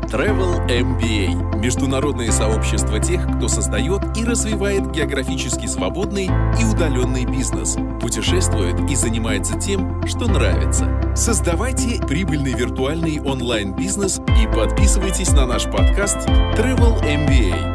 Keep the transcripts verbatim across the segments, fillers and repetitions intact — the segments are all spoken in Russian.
Travel эм би эй – международное сообщество тех, кто создает и развивает географически свободный и удаленный бизнес, путешествует и занимается тем, что нравится. Создавайте прибыльный виртуальный онлайн-бизнес и подписывайтесь на наш подкаст Travel эм би эй.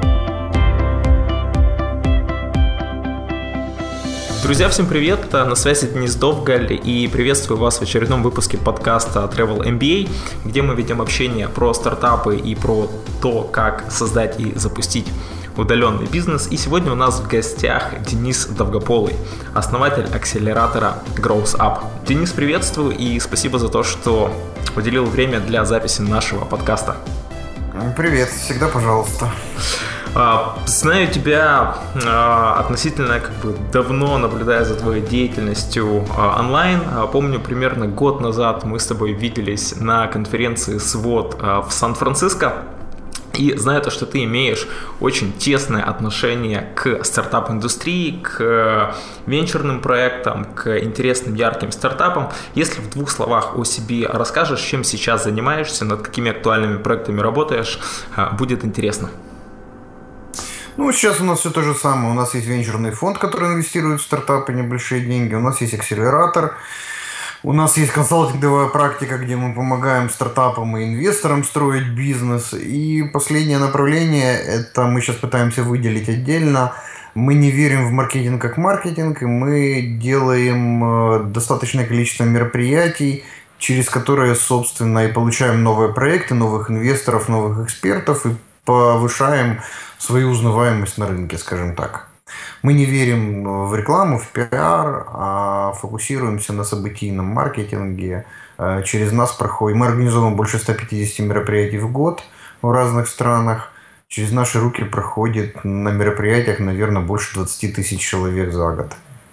Друзья, всем привет! На связи Денис Довгаль и приветствую вас в очередном выпуске подкаста Travel эм би эй, где мы ведем общение про стартапы и про то, как создать и запустить удаленный бизнес. И сегодня у нас в гостях Денис Довгополый, основатель акселератора Growth Up. Денис, приветствую и спасибо за то, что уделил время для записи нашего подкаста. Привет, всегда пожалуйста. Знаю тебя относительно как бы давно, наблюдая за твоей деятельностью онлайн. Помню, примерно год назад мы с тобой виделись на конференции свод в Сан-Франциско. И знаю то, что ты имеешь очень тесное отношение к стартап-индустрии, к венчурным проектам, к интересным, ярким стартапам. Если в двух словах о себе расскажешь, чем сейчас занимаешься, над какими актуальными проектами работаешь, будет интересно. Ну, сейчас у нас все то же самое. У нас есть венчурный фонд, который инвестирует в стартапы небольшие деньги. У нас есть акселератор. У нас есть консалтинговая практика, где мы помогаем стартапам и инвесторам строить бизнес. И последнее направление, это мы сейчас пытаемся выделить отдельно. Мы не верим в маркетинг как маркетинг, и мы делаем достаточное количество мероприятий, через которые, собственно, и получаем новые проекты, новых инвесторов, новых экспертов, и повышаем свою узнаваемость на рынке, скажем так. Мы не верим в рекламу, в пиар, а фокусируемся на событийном маркетинге. Через нас проходит, мы организовываем больше ста пятидесяти мероприятий в год в разных странах. Через наши руки проходит на мероприятиях, наверное, больше двадцати тысяч человек за год.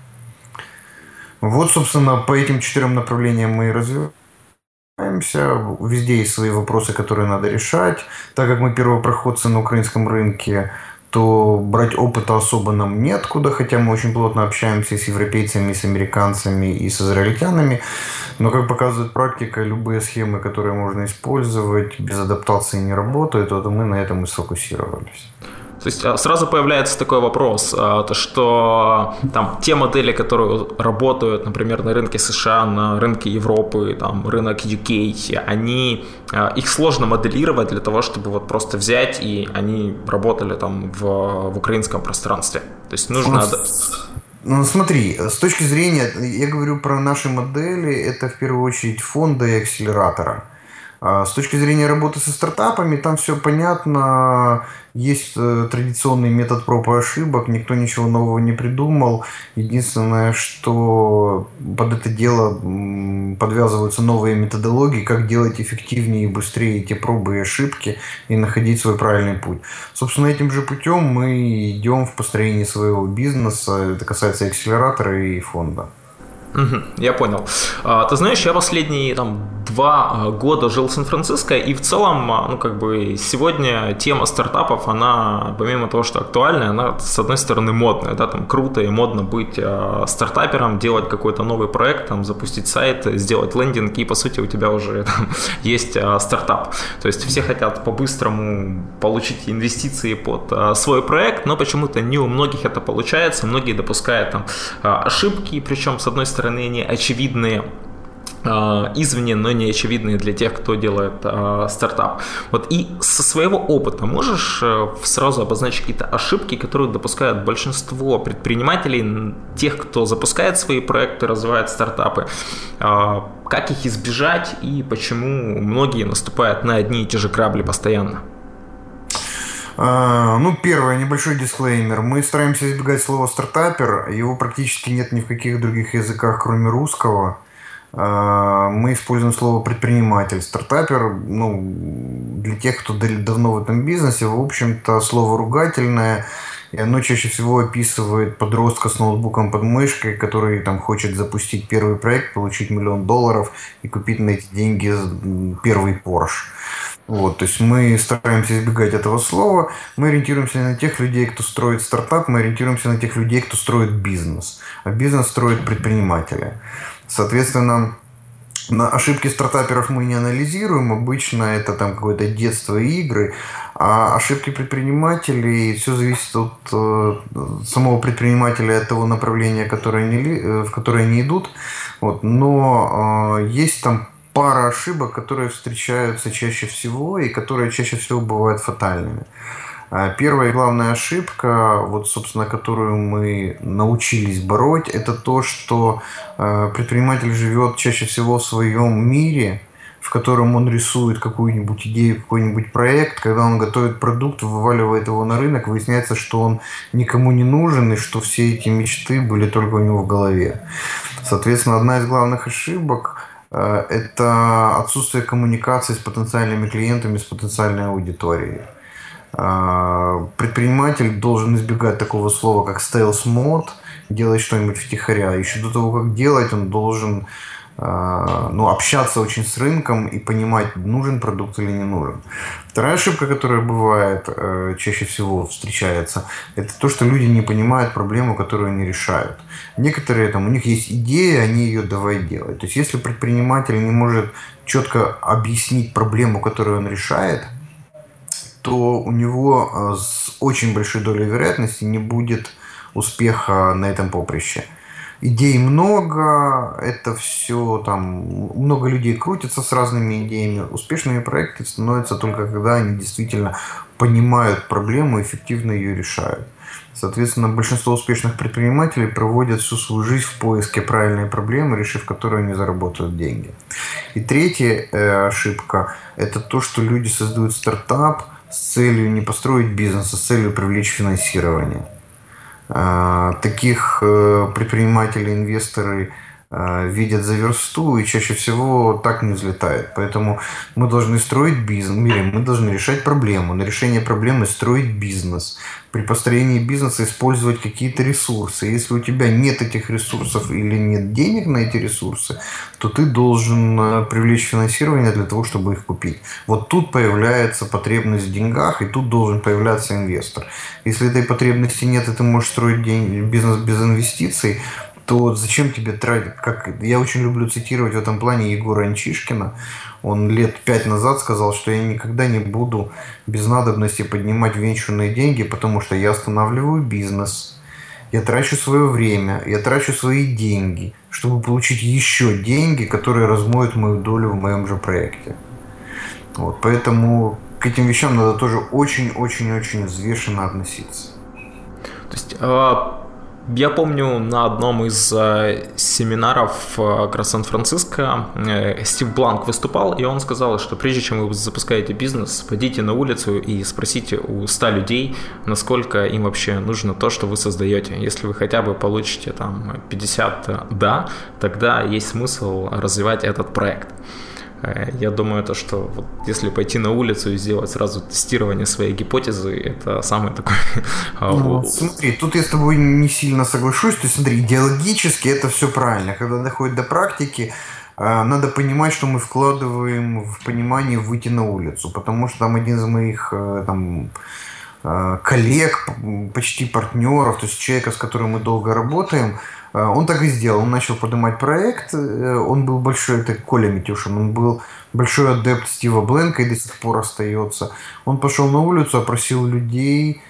Вот, собственно, по этим четырем направлениям мы и развиваемся. Везде есть свои вопросы, которые надо решать. Так как мы первопроходцы на украинском рынке, то брать опыта особо нам неоткуда, хотя мы очень плотно общаемся с европейцами, с американцами и с израильтянами. Но, как показывает практика, любые схемы, которые можно использовать, без адаптации не работают, вот мы на этом и сфокусировались. То есть сразу появляется такой вопрос, то что там те модели, которые работают, например, на рынке США, на рынке Европы, там рынок ю кей, они, их сложно моделировать для того, чтобы вот просто взять и они работали там в, в украинском пространстве. То есть нужно... Ну, смотри, с точки зрения, я говорю про наши модели, это в первую очередь фонда и акселератора. С точки зрения работы со стартапами, там все понятно, есть традиционный метод проб и ошибок, никто ничего нового не придумал. Единственное, что под это дело подвязываются новые методологии, как делать эффективнее и быстрее эти пробы и ошибки и находить свой правильный путь. Собственно, этим же путем мы идем в построении своего бизнеса, это касается и акселератора, и фонда. Угу, я понял. Ты знаешь, я последние там, два года жил в Сан-Франциско, и в целом, ну, как бы сегодня тема стартапов, она, помимо того, что актуальная, она, с одной стороны, модная, да, там круто и модно быть э, стартапером, делать какой-то новый проект, там, запустить сайт, сделать лендинг, и, по сути, у тебя уже там, есть э, стартап. То есть все хотят по-быстрому получить инвестиции под э, свой проект, но почему-то не у многих это получается, многие допускают там, э, ошибки, причем, с одной стороны, они очевидные извне, но не очевидные для тех, кто делает э, стартап. Вот и со своего опыта можешь э, сразу обозначить какие-то ошибки, которые допускают большинство предпринимателей, тех, кто запускает свои проекты, развивает стартапы, э, как их избежать и почему многие наступают на одни и те же грабли постоянно? Ну, первое, небольшой дисклеймер. Мы стараемся избегать слова «стартапер». Его практически нет ни в каких других языках, кроме русского. Мы используем слово «предприниматель». Стартапер, ну, для тех, кто давно в этом бизнесе, в общем-то, слово ругательное. И оно чаще всего описывает подростка с ноутбуком под мышкой, который там хочет запустить первый проект, получить миллион долларов и купить на эти деньги первый Porsche. Вот, то есть мы стараемся избегать этого слова, мы ориентируемся на тех людей, кто строит стартап, мы ориентируемся на тех людей, кто строит бизнес. А бизнес строят предприниматели. Соответственно, На ошибки стартаперов мы не анализируем, обычно это там какое-то детство и игры, а ошибки предпринимателей, все зависит от э, самого предпринимателя, от того направления, которое они, э, в которое они идут. Вот. Но э, есть там пара ошибок, которые встречаются чаще всего и которые чаще всего бывают фатальными. Первая и главная ошибка, вот, собственно, которую мы научились бороть, это то, что предприниматель живет чаще всего в своем мире, в котором он рисует какую-нибудь идею, какой-нибудь проект. Когда он готовит продукт, вываливает его на рынок, выясняется, что он никому не нужен и что все эти мечты были только у него в голове. Соответственно, одна из главных ошибок – это отсутствие коммуникации с потенциальными клиентами, с потенциальной аудиторией. Предприниматель должен избегать такого слова, как stealth mode, делать что-нибудь втихаря. Еще до того, как делать, он должен ну, общаться очень с рынком и понимать, нужен продукт или не нужен. Вторая ошибка, которая бывает, чаще всего встречается, это то, что люди не понимают проблему, которую они решают. Некоторые, там, у них есть идея, они ее давай делать. То есть, если предприниматель не может четко объяснить проблему, которую он решает, то у него с очень большой долей вероятности не будет успеха на этом поприще. Идей много, это все там, много людей крутятся с разными идеями. Успешными проекты становятся только когда они действительно понимают проблему и эффективно ее решают. Соответственно, большинство успешных предпринимателей проводят всю свою жизнь в поиске правильной проблемы, решив которую они заработают деньги. И третья э, ошибка – это то, что люди создают стартап с целью не построить бизнес, а с целью привлечь финансирование. Таких предпринимателей, инвесторы видят за версту и чаще всего так не взлетает. Поэтому мы должны строить бизнес, мы должны решать проблему. На решение проблемы строить бизнес. При построении бизнеса использовать какие-то ресурсы. Если у тебя нет этих ресурсов или нет денег на эти ресурсы, то ты должен привлечь финансирование для того, чтобы их купить. Вот тут появляется потребность в деньгах, и тут должен появляться инвестор. Если этой потребности нет, и ты можешь строить бизнес без инвестиций, то зачем тебе тратить? Как, я очень люблю цитировать в этом плане Егора Анчишкина. Он лет пять назад сказал, что я никогда не буду без надобности поднимать венчурные деньги, потому что я останавливаю бизнес, я трачу свое время, я трачу свои деньги, чтобы получить еще деньги, которые размоют мою долю в моем же проекте. Вот, поэтому к этим вещам надо тоже очень-очень-очень взвешенно относиться. То есть... А... Я помню, на одном из э, семинаров э, Сан-Франциско э, Стив Бланк выступал, и он сказал, что прежде чем вы запускаете бизнес, пойдите на улицу и спросите у ста людей, насколько им вообще нужно то, что вы создаете. Если вы хотя бы получите там пятьдесят «да», тогда есть смысл развивать этот проект. Я думаю, то, что вот если пойти на улицу и сделать сразу тестирование своей гипотезы, это самый такой... Ну, смотри, тут я с тобой не сильно соглашусь. То есть, смотри, идеологически это все правильно. Когда доходит до практики, надо понимать, что мы вкладываем в понимание выйти на улицу. Потому что там один из моих там, коллег, почти партнеров, то есть человека, с которым мы долго работаем, он так и сделал. Он начал поднимать проект. Он был большой, это Коля Митюшин, он был большой адепт Стива Бленка и до сих пор остается. Он пошел на улицу, опросил людей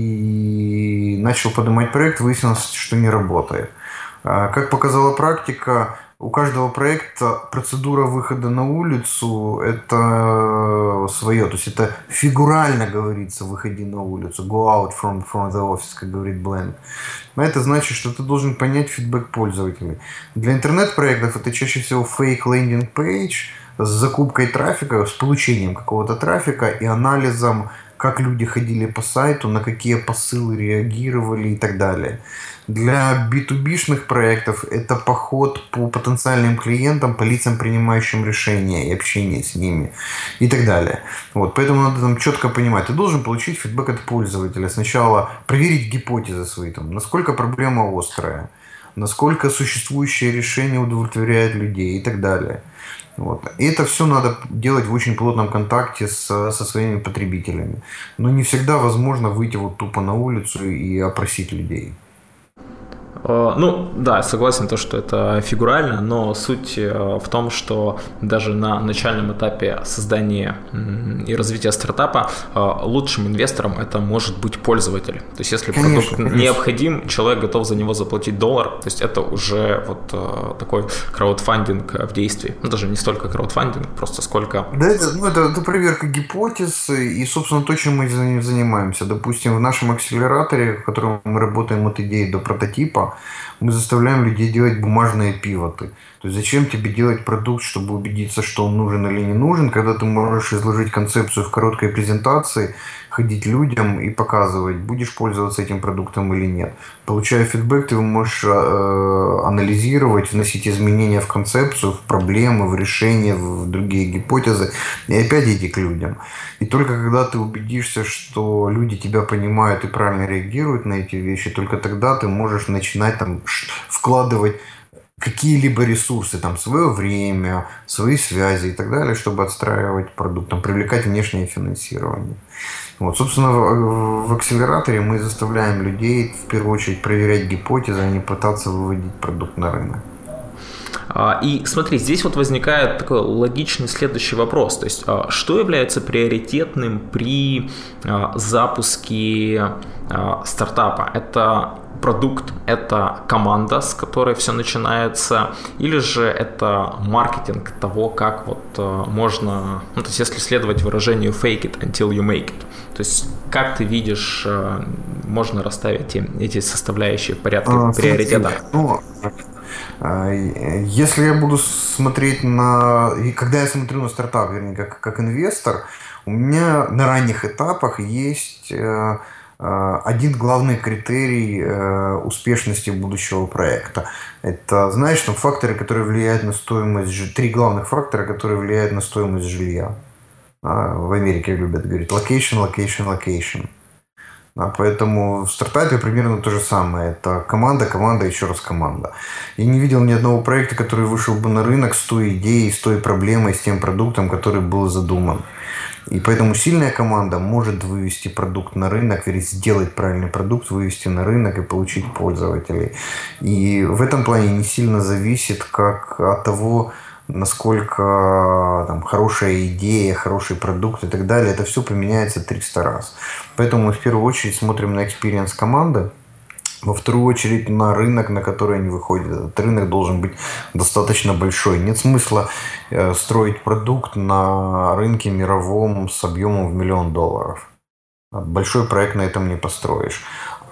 и начал поднимать проект. Выяснилось, что не работает. Как показала практика, у каждого проекта процедура выхода на улицу – это свое. То есть это фигурально говорится «выходи на улицу», «go out from, from the office», как говорит Бленк. Но это значит, что ты должен понять фидбэк пользователей. Для интернет-проектов это чаще всего fake landing page с закупкой трафика, с получением какого-то трафика и анализом, как люди ходили по сайту, на какие посылы реагировали и так далее. Для би ту би-шных проектов это поход по потенциальным клиентам, по лицам, принимающим решения и общение с ними и так далее. Вот, поэтому надо там четко понимать. Ты должен получить фидбэк от пользователя. Сначала проверить гипотезы свои, там, насколько проблема острая, насколько существующее решение удовлетворяет людей и так далее. Вот. И это все надо делать в очень плотном контакте с, со своими потребителями. Но не всегда возможно выйти вот тупо на улицу и опросить людей. Ну, да, согласен, то, что это фигурально, но суть в том, что даже на начальном этапе создания и развития стартапа лучшим инвестором это может быть пользователь. То есть, если конечно, продукт конечно. необходим, человек готов за него заплатить доллар, то есть это уже вот такой краудфандинг в действии. Ну, даже не столько краудфандинг, просто сколько... Да, это, ну, это, это проверка гипотез и, собственно, то, чем мы занимаемся. Допустим, в нашем акселераторе, в котором мы работаем от идеи до прототипа, мы заставляем людей делать бумажные пивоты. То есть зачем тебе делать продукт, чтобы убедиться, что он нужен или не нужен, когда ты можешь изложить концепцию в короткой презентации, ходить людям и показывать, будешь пользоваться этим продуктом или нет. Получая фидбэк, ты можешь э, анализировать, вносить изменения в концепцию, в проблемы, в решения, в другие гипотезы и опять идти к людям. И только когда ты убедишься, что люди тебя понимают и правильно реагируют на эти вещи, только тогда ты можешь начинать там вкладывать какие-либо ресурсы, там, свое время, свои связи и так далее, чтобы отстраивать продукт, там, привлекать внешнее финансирование. Вот, собственно, в, в акселераторе мы заставляем людей в первую очередь проверять гипотезы, а не пытаться выводить продукт на рынок. И смотри, здесь вот возникает такой логичный следующий вопрос. То есть, что является приоритетным при запуске стартапа? Это продукт, это команда, с которой все начинается, или же это маркетинг того, как вот можно, ну, то есть если следовать выражению fake it until you make it. То есть как ты видишь, можно расставить эти, эти составляющие в порядке а, приоритета? Ну, если я буду смотреть на... Когда я смотрю на стартап, вернее, как, как инвестор, у меня на ранних этапах есть один главный критерий успешности будущего проекта. Это, знаешь, там факторы, которые влияют на стоимость жилья. Три главных фактора, которые влияют на стоимость жилья. В Америке любят говорить location, location, location. Поэтому в стартапе примерно то же самое. Это команда, команда, еще раз команда. Я не видел ни одного проекта, который вышел бы на рынок с той идеей, с той проблемой, с тем продуктом, который был задуман. И поэтому сильная команда может вывести продукт на рынок, или сделать правильный продукт, вывести на рынок и получить пользователей. И в этом плане не сильно зависит как от того, насколько там, хорошая идея, хороший продукт и так далее. Это все поменяется триста раз. Поэтому мы в первую очередь смотрим на экспириенс команды. Во вторую очередь на рынок, на который они выходят. Этот рынок должен быть достаточно большой. Нет смысла строить продукт на рынке мировом с объемом в миллион долларов. Большой проект на этом не построишь.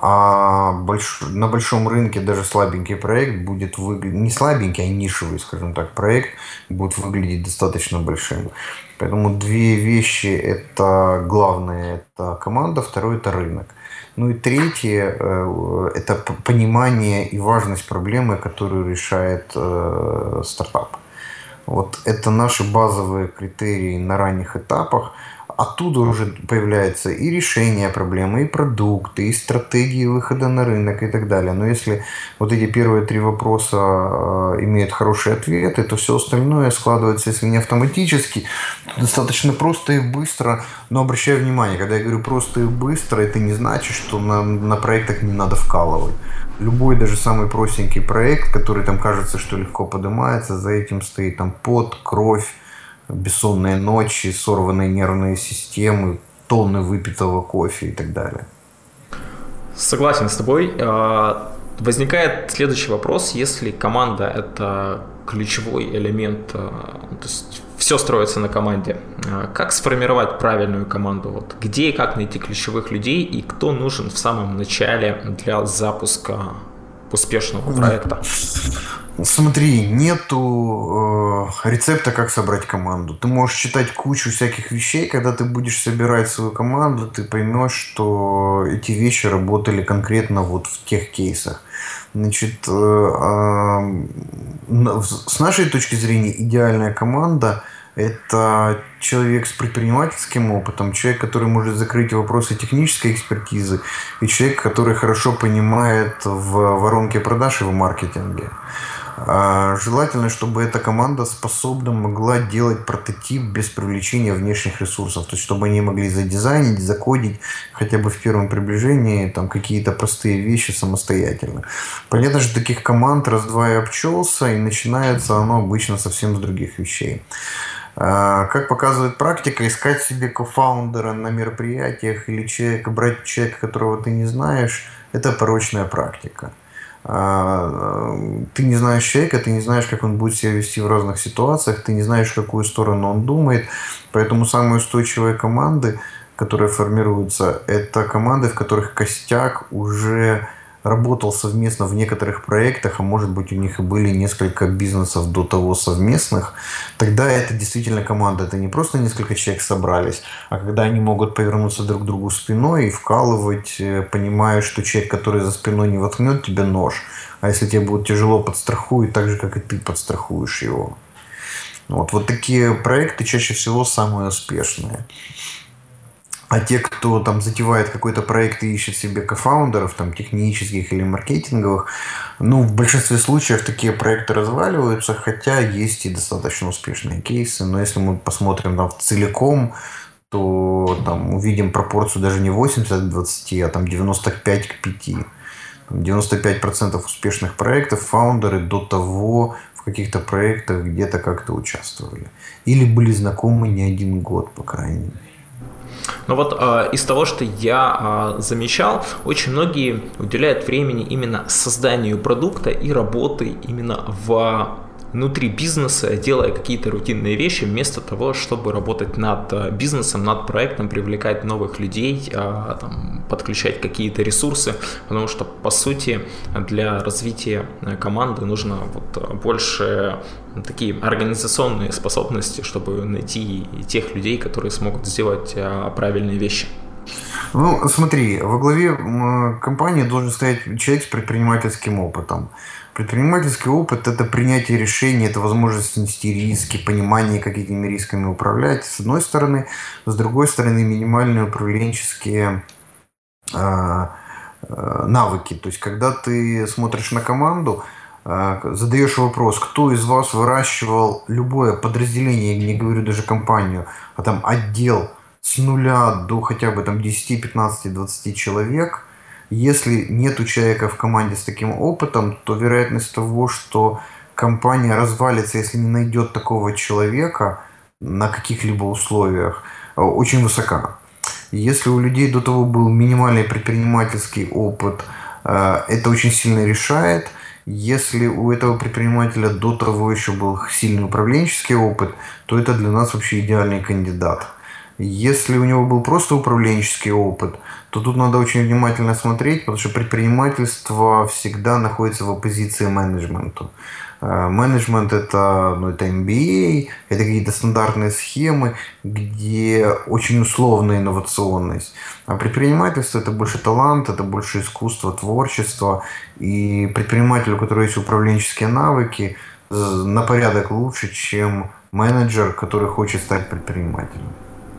А больш... на большом рынке даже слабенький проект будет выглядеть... Не слабенький, а нишевый, скажем так, проект будет выглядеть достаточно большим. Поэтому две вещи. Это главное, это команда, второе это рынок. Ну и третье – это понимание и важность проблемы, которую решает э, стартап. Вот это наши базовые критерии на ранних этапах. Оттуда уже появляются и решения проблемы, и продукты, и стратегии выхода на рынок и так далее. Но если вот эти первые три вопроса имеют хорошие ответы, то все остальное складывается, если не автоматически, то достаточно просто и быстро. Но обращаю внимание, когда я говорю просто и быстро, это не значит, что на, на проектах не надо вкалывать. Любой, даже самый простенький проект, который там кажется, что легко поднимается, за этим стоит там пот, кровь, бессонные ночи, сорванные нервные системы, тонны выпитого кофе и так далее. Согласен с тобой. Возникает следующий вопрос. Если команда – это ключевой элемент, то есть все строится на команде, как сформировать правильную команду? Вот где и как найти ключевых людей и кто нужен в самом начале для запуска успешного проекта? Смотри, нету э, рецепта, как собрать команду. Ты можешь читать кучу всяких вещей, когда ты будешь собирать свою команду, ты поймешь, что эти вещи работали конкретно вот в тех кейсах. Значит, э, э, с нашей точки зрения идеальная команда – это человек с предпринимательским опытом, человек, который может закрыть вопросы технической экспертизы, и человек, который хорошо понимает в воронке продаж и в маркетинге. Желательно, чтобы эта команда способна могла делать прототип без привлечения внешних ресурсов. То есть, чтобы они могли задизайнить, закодить хотя бы в первом приближении там, какие-то простые вещи самостоятельно. Понятно, что таких команд раз-два и обчелся, и начинается оно обычно совсем с других вещей. Как показывает практика, искать себе кофаундера на мероприятиях или человека, брать человека, которого ты не знаешь, это порочная практика. Ты не знаешь человека, ты не знаешь, как он будет себя вести в разных ситуациях, ты не знаешь, в какую сторону он думает. Поэтому самые устойчивые команды, которые формируются, это команды, в которых костяк уже работал совместно в некоторых проектах, а может быть у них и были несколько бизнесов до того совместных. Тогда это действительно команда. Это не просто несколько человек собрались, а когда они могут повернуться друг к другу спиной и вкалывать, понимая, что человек, который за спиной, не воткнет тебе нож, а если тебе будет тяжело, подстрахует так же, как и ты подстрахуешь его. Вот, вот такие проекты чаще всего самые успешные. А те, кто там затевает какой-то проект и ищет себе кофаундеров, там, технических или маркетинговых, ну, в большинстве случаев такие проекты разваливаются, хотя есть и достаточно успешные кейсы. Но если мы посмотрим там целиком, то там увидим пропорцию даже не восемьдесят к двадцати, а там девяносто пять к пяти. девяносто пять процентов успешных проектов фаундеры до того в каких-то проектах где-то как-то участвовали. Или были знакомы не один год, по крайней мере. Но вот э, из того, что я э, замечал, очень многие уделяют времени именно созданию продукта и работы именно в, внутри бизнеса, делая какие-то рутинные вещи, вместо того, чтобы работать над э, бизнесом, над проектом, привлекать новых людей, э, там, подключать какие-то ресурсы, потому что, по сути, для развития команды нужно вот больше такие организационные способности, чтобы найти тех людей, которые смогут сделать правильные вещи. Ну, смотри, во главе компании должен стоять человек с предпринимательским опытом. Предпринимательский опыт – это принятие решений, это возможность нести риски, понимание, как этими рисками управлять, с одной стороны. С другой стороны, минимальные управленческие э, э, навыки. То есть, когда ты смотришь на команду, задаешь вопрос, кто из вас выращивал любое подразделение, я не говорю даже компанию, а там отдел с нуля до хотя бы там десяти, пятнадцати, двадцати человек. Если нет человека в команде с таким опытом, то вероятность того, что компания развалится, если не найдет такого человека на каких-либо условиях, очень высока. Если у людей до того был минимальный предпринимательский опыт, это очень сильно решает. Если у этого предпринимателя до того еще был сильный управленческий опыт, то это для нас вообще идеальный кандидат. Если у него был просто управленческий опыт, то тут надо очень внимательно смотреть, потому что предпринимательство всегда находится в оппозиции менеджменту. Менеджмент это, ну, это эм би эй, это какие-то стандартные схемы, где очень условная инновационность. А предпринимательство это больше талант, это больше искусство, творчество. И предприниматель, у которого есть управленческие навыки, на порядок лучше, чем менеджер, который хочет стать предпринимателем.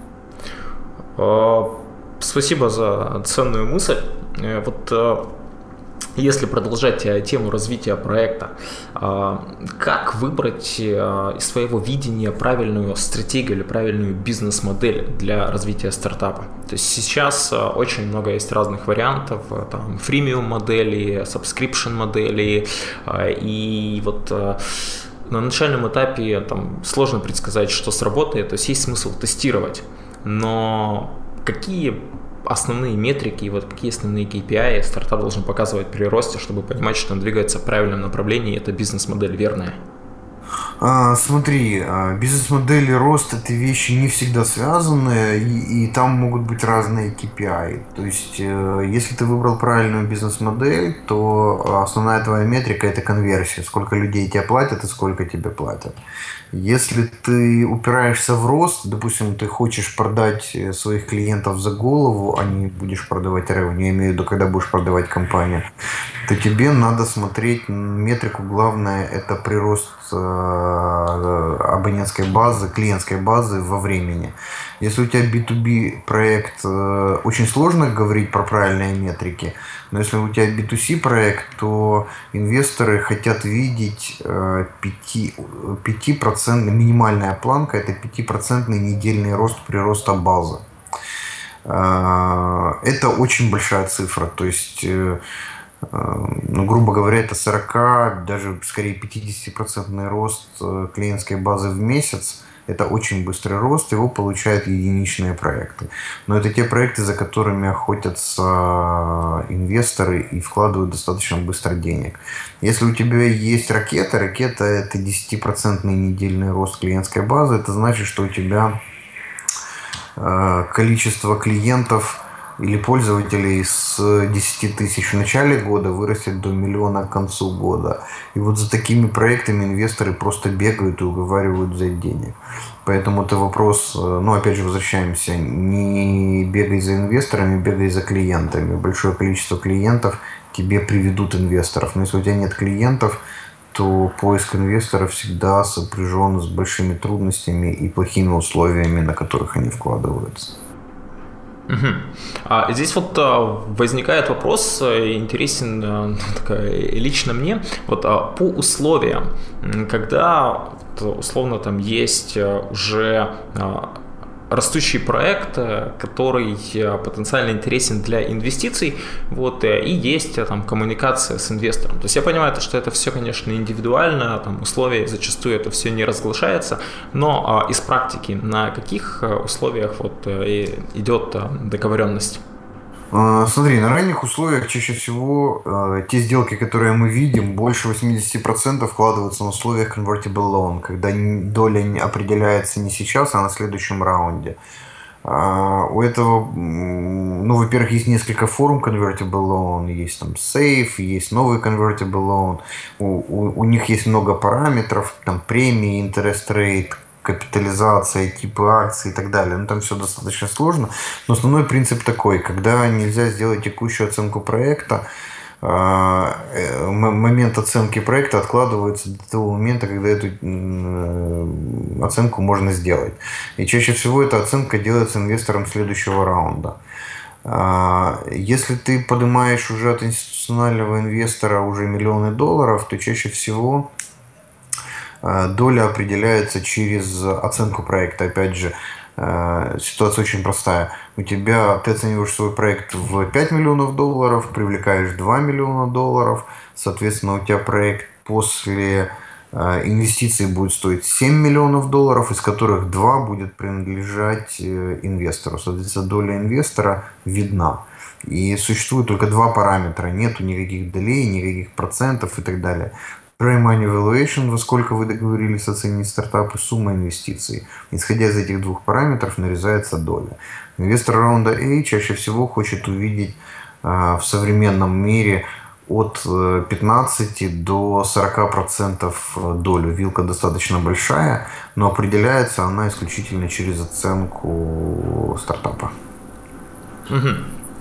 Спасибо за ценную мысль. Вот если продолжать тему развития проекта, как выбрать из своего видения правильную стратегию или правильную бизнес-модель для развития стартапа? То есть сейчас очень много есть разных вариантов, там freemium модели, subscription модели, и вот на начальном этапе там сложно предсказать, что сработает, то есть есть смысл тестировать, но какие основные метрики и вот какие основные кей пи ай стартап должен показывать при росте, чтобы понимать, что он двигается в правильном направлении, и эта бизнес-модель верная? А, смотри, бизнес-модель и рост – это вещи не всегда связаны, и, и там могут быть разные кей пи ай. То есть, если ты выбрал правильную бизнес-модель, то основная твоя метрика – это конверсия. Сколько людей тебе платят и сколько тебе платят. Если ты упираешься в рост, допустим, ты хочешь продать своих клиентов за голову, а не будешь продавать ревеню, я имею в виду, когда будешь продавать компанию, то тебе надо смотреть метрику, главное – это прирост абонентской базы, клиентской базы во времени. Если у тебя би ту би проект, очень сложно говорить про правильные метрики, но если у тебя би ту си проект, то инвесторы хотят видеть пять процентов, минимальная планка, это пять процентов недельный рост прироста базы. Это очень большая цифра, то есть, ну, грубо говоря, это сорок, даже скорее пятьдесят процентов рост клиентской базы в месяц. Это очень быстрый рост, его получают единичные проекты. Но это те проекты, за которыми охотятся инвесторы и вкладывают достаточно быстро денег. Если у тебя есть ракета, ракета это десять процентов недельный рост клиентской базы, это значит, что у тебя количество клиентов или пользователей с десяти тысяч в начале года вырастет до миллиона к концу года. И вот за такими проектами инвесторы просто бегают и уговаривают взять денег. Поэтому это вопрос, ну опять же возвращаемся, не бегай за инвесторами, бегай за клиентами. Большое количество клиентов тебе приведут инвесторов. Но если у тебя нет клиентов, то поиск инвесторов всегда сопряжен с большими трудностями и плохими условиями, на которых они вкладываются. Угу. А здесь вот а, возникает вопрос, интересен а, лично мне, вот а, по условиям, когда условно там есть уже а, растущий проект, который потенциально интересен для инвестиций, вот, и есть там коммуникация с инвестором. То есть я понимаю, что это все, конечно, индивидуально, там условия зачастую это все не разглашается, но а, из практики на каких условиях вот идет договоренность? Смотри, на ранних условиях чаще всего э, те сделки, которые мы видим, больше восемьдесят процентов вкладываются на условиях convertible loan, когда доля определяется не сейчас, а на следующем раунде. Э, у этого, ну, во-первых, есть несколько форм convertible loan, есть там safe, есть новый convertible loan, у, у, у них есть много параметров, там премии, interest rate, капитализация, типы акций и так далее. Ну, там все достаточно сложно. Но основной принцип такой. Когда нельзя сделать текущую оценку проекта, момент оценки проекта откладывается до того момента, когда эту оценку можно сделать. И чаще всего эта оценка делается инвестором следующего раунда. Если ты поднимаешь уже от институционального инвестора уже миллионы долларов, то чаще всего доля определяется через оценку проекта. Опять же, ситуация очень простая. У тебя, ты оцениваешь свой проект в пять миллионов долларов, привлекаешь два миллиона долларов, соответственно, у тебя проект после инвестиций будет стоить семь миллионов долларов, из которых два будет принадлежать инвестору. Соответственно, доля инвестора видна. И существует только два параметра. Нету никаких долей, никаких процентов и так далее. Pre-money valuation, во сколько вы договорились оценить стартап, и сумма инвестиций. Исходя из этих двух параметров нарезается доля. Инвестор раунда A чаще всего хочет увидеть э, в современном мире от пятнадцати до сорока процентов долю. Вилка достаточно большая, но определяется она исключительно через оценку стартапа. Угу.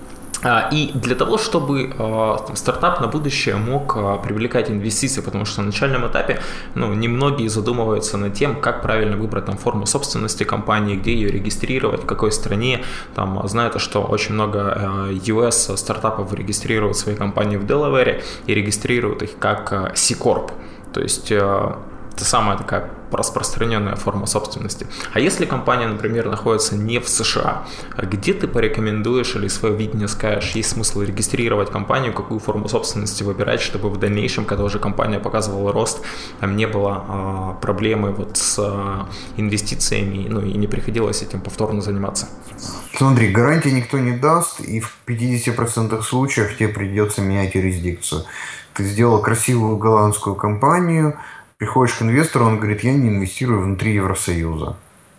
И для того, чтобы там, стартап на будущее мог привлекать инвестиции, потому что на начальном этапе ну, немногие задумываются над тем, как правильно выбрать там, форму собственности компании, где ее регистрировать, в какой стране. Там, знают, что очень много ю эс стартапов регистрируют свои компании в Делавере и регистрируют их как C-Corp. То есть это самая такая распространенная форма собственности. А если компания, например, находится не в США, где ты порекомендуешь или свое видение скажешь, есть смысл регистрировать компанию, какую форму собственности выбирать, чтобы в дальнейшем, когда уже компания показывала рост, там не было а, проблемы вот с а, инвестициями, ну и не приходилось этим повторно заниматься? Смотри, гарантии никто не даст, и в пятидесяти процентах случаев тебе придется менять юрисдикцию. Ты сделал красивую голландскую компанию, приходишь к инвестору, он говорит, я не инвестирую внутри Евросоюза.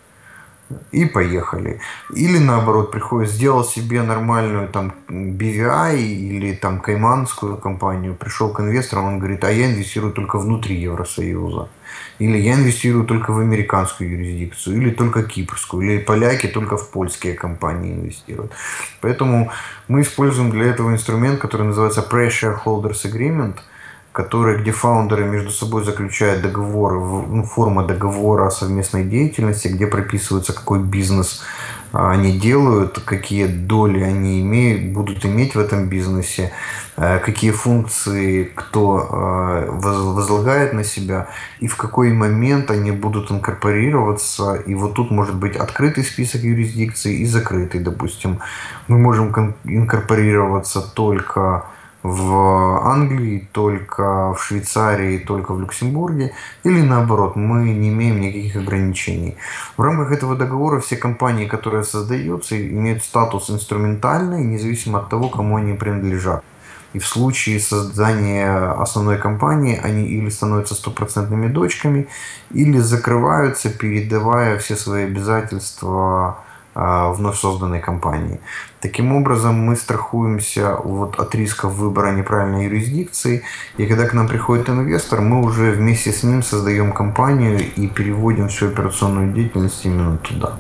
И поехали. Или наоборот, приходишь, сделал себе нормальную там би ви ай или там кайманскую компанию, пришел к инвестору, он говорит, а я инвестирую только внутри Евросоюза. Или я инвестирую только в американскую юрисдикцию, или только кипрскую, или поляки только в польские компании инвестируют. Поэтому мы используем для этого инструмент, который называется Pre-Shareholders Agreement, которые, где фаундеры между собой заключают договоры, ну, форма договора о совместной деятельности, где прописывается, какой бизнес они делают, какие доли они имеют, будут иметь в этом бизнесе, какие функции кто возлагает на себя и в какой момент они будут инкорпорироваться. И вот тут может быть открытый список юрисдикций и закрытый. Допустим, мы можем инкорпорироваться только в Англии, только в Швейцарии, только в Люксембурге, или наоборот, мы не имеем никаких ограничений. В рамках этого договора все компании, которые создаются, имеют статус инструментальный, независимо от того, кому они принадлежат. И в случае создания основной компании они или становятся стопроцентными дочками, или закрываются, передавая все свои обязательства вновь созданной компании. Таким образом, мы страхуемся вот от рисков выбора неправильной юрисдикции, и когда к нам приходит инвестор, мы уже вместе с ним создаем компанию и переводим всю операционную деятельность именно туда.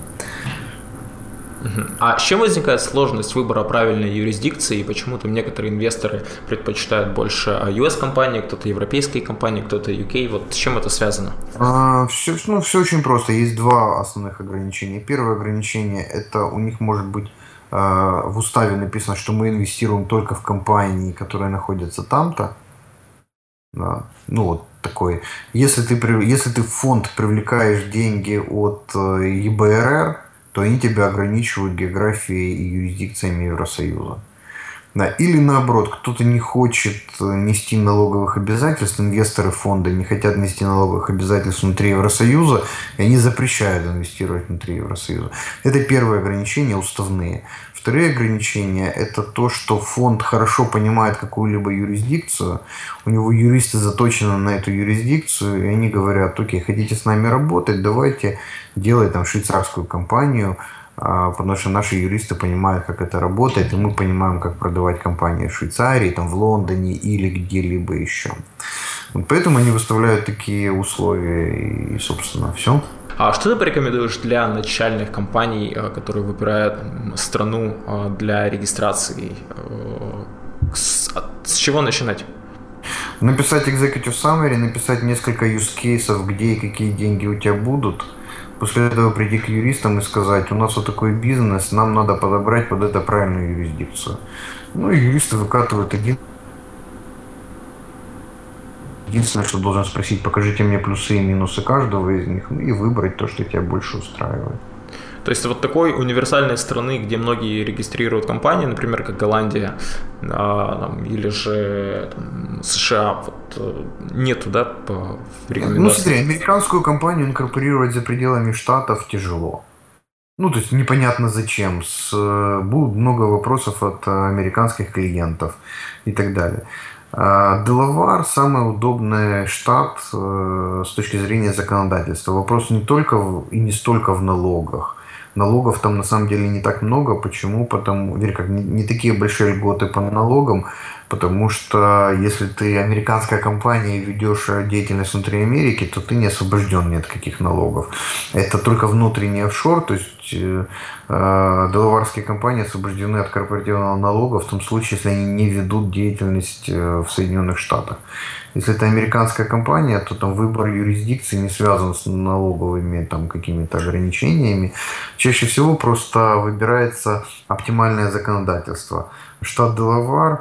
А с чем возникает сложность выбора правильной юрисдикции, и почему там некоторые инвесторы предпочитают больше ю эс-компании, кто-то европейские компании, кто-то ю кей? Вот с чем это связано? А, все, ну, все очень просто. Есть два основных ограничения. Первое ограничение – это у них может быть а, в уставе написано, что мы инвестируем только в компании, которые находятся там-то. Да. Ну вот такой. Если ты, если ты в фонд привлекаешь деньги от и бэ эр эр, то они тебя ограничивают географией и юрисдикциями Евросоюза. Да. Или наоборот, кто-то не хочет нести налоговых обязательств, инвесторы фонда не хотят нести налоговых обязательств внутри Евросоюза, и они запрещают инвестировать внутри Евросоюза. Это первые ограничения уставные. Вторые ограничения – это то, что фонд хорошо понимает какую-либо юрисдикцию, у него юристы заточены на эту юрисдикцию, и они говорят: окей, хотите с нами работать, давайте делать там швейцарскую компанию, потому что наши юристы понимают, как это работает, и мы понимаем, как продавать компании в Швейцарии, там, в Лондоне или где-либо еще. Вот поэтому они выставляют такие условия, и, собственно, все. А что ты порекомендуешь для начальных компаний, которые выбирают страну для регистрации? С, с чего начинать? Написать executive summary, написать несколько use cases, где и какие деньги у тебя будут. После этого прийти к юристам и сказать: у нас вот такой бизнес, нам надо подобрать под это правильную юрисдикцию. Ну и юристы выкатывают один. Единственное, что должен спросить: покажите мне плюсы и минусы каждого из них, ну и выбрать то, что тебя больше устраивает. То есть вот такой универсальной страны, где многие регистрируют компании, например, как Голландия, а, или же там, США, вот, нету, да, по рекомендациям? Ну смотри, американскую компанию инкорпорировать за пределами штатов тяжело. Ну, то есть непонятно зачем. С, будет много вопросов от американских клиентов и так далее. Делавар – самый удобный штат с точки зрения законодательства. Вопрос не только в, и не столько в налогах. Налогов там на самом деле не так много. Почему? Потому, вернее, как, не, не такие большие льготы по налогам, потому что если ты американская компания и ведешь деятельность внутри Америки, то ты не освобожден ни от каких налогов. Это только внутренний офшор, то есть э, делаварские компании освобождены от корпоративного налога в том случае, если они не ведут деятельность в Соединенных Штатах. Если это американская компания, то там выбор юрисдикции не связан с налоговыми там какими-то ограничениями. Чаще всего просто выбирается оптимальное законодательство. Штат Делавар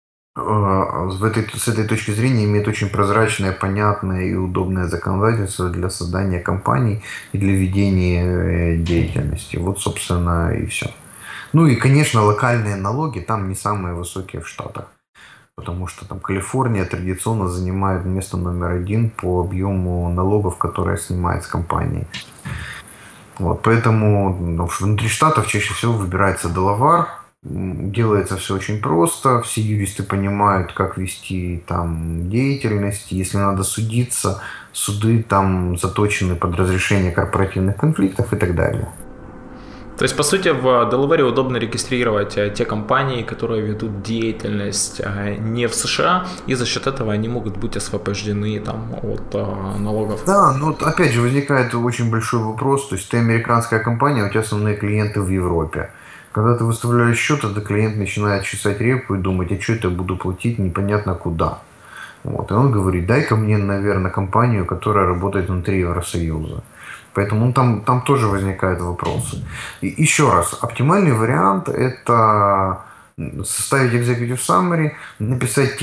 в этой, с этой точки зрения имеет очень прозрачное, понятное и удобное законодательство для создания компаний и для ведения деятельности. Вот, собственно, и все. Ну и, конечно, локальные налоги там не самые высокие в Штатах. Потому что там Калифорния традиционно занимает место номер один по объему налогов, которые снимает с компании. Вот, поэтому ну, внутри штатов чаще всего выбирается Делавар. Делается все очень просто. Все юристы понимают, как вести там деятельность. Если надо судиться, суды там заточены под разрешение корпоративных конфликтов и так далее. То есть, по сути, в Делавере удобно регистрировать те компании, которые ведут деятельность не в США, и за счет этого они могут быть освобождены там, от налогов. Да, но вот опять же возникает очень большой вопрос. То есть, ты американская компания, у тебя основные клиенты в Европе. Когда ты выставляешь счет, этот клиент начинает чесать репу и думать: а что это я буду платить непонятно куда. Вот. И он говорит, дай-ка мне, наверное, компанию, которая работает внутри Евросоюза. Поэтому ну, там, там тоже возникают вопросы. И еще раз, оптимальный вариант – это составить executive summary, написать